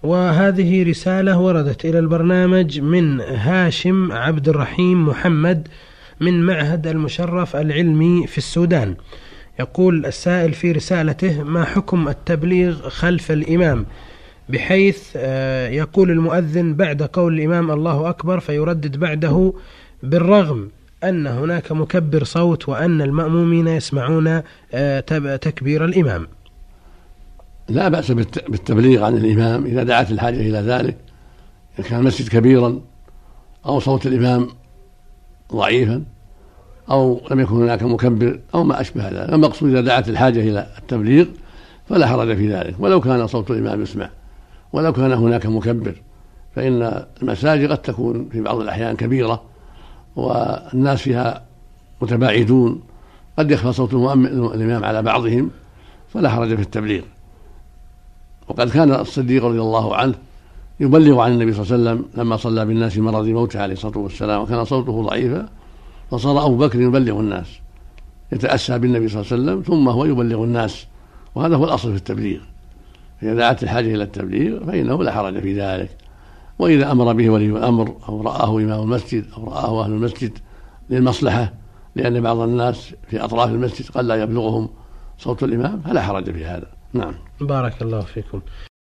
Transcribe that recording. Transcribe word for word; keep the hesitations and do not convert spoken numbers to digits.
وهذه رسالة وردت إلى البرنامج من هاشم عبد الرحيم محمد من معهد المشرف العلمي في السودان. يقول السائل في رسالته: ما حكم التبليغ خلف الإمام، بحيث يقول المؤذن بعد قول الإمام الله أكبر فيردد بعده بالرغم أن هناك مكبر صوت وأن المأمومين يسمعون تكبير الإمام؟ لا بأس بالتبليغ عن الإمام إذا دعت الحاجة إلى ذلك، إذا كان المسجد كبيرا أو صوت الإمام ضعيفا أو لم يكن هناك مكبر أو ما أشبه ذلك. المقصود إذا دعت الحاجة إلى التبليغ فلا حرج في ذلك، ولو كان صوت الإمام يسمع ولو كان هناك مكبر، فإن المساجد قد تكون في بعض الأحيان كبيرة والناس فيها متباعدون، قد يخفى صوت الإمام على بعضهم، فلا حرج في التبليغ. وقد كان الصديق رضي الله عنه يبلغ عن النبي صلى الله عليه وسلم لما صلى بالناس مرض موته عليه الصلاة والسلام وكان صوته ضعيفا، فصار أبو بكر يبلغ الناس، يتأسى بالنبي صلى الله عليه وسلم ثم هو يبلغ الناس، وهذا هو الأصل في التبليغ. إذا دعت الحاجة إلى التبليغ فإنه لا حرج في ذلك. وإذا أمر به ولي الأمر أو رآه إمام المسجد أو رآه أهل المسجد للمصلحة، لأن بعض الناس في أطراف المسجد قد لا يبلغهم صوت الإمام، فلا حرج في هذا. نعم. بارك الله فيكم.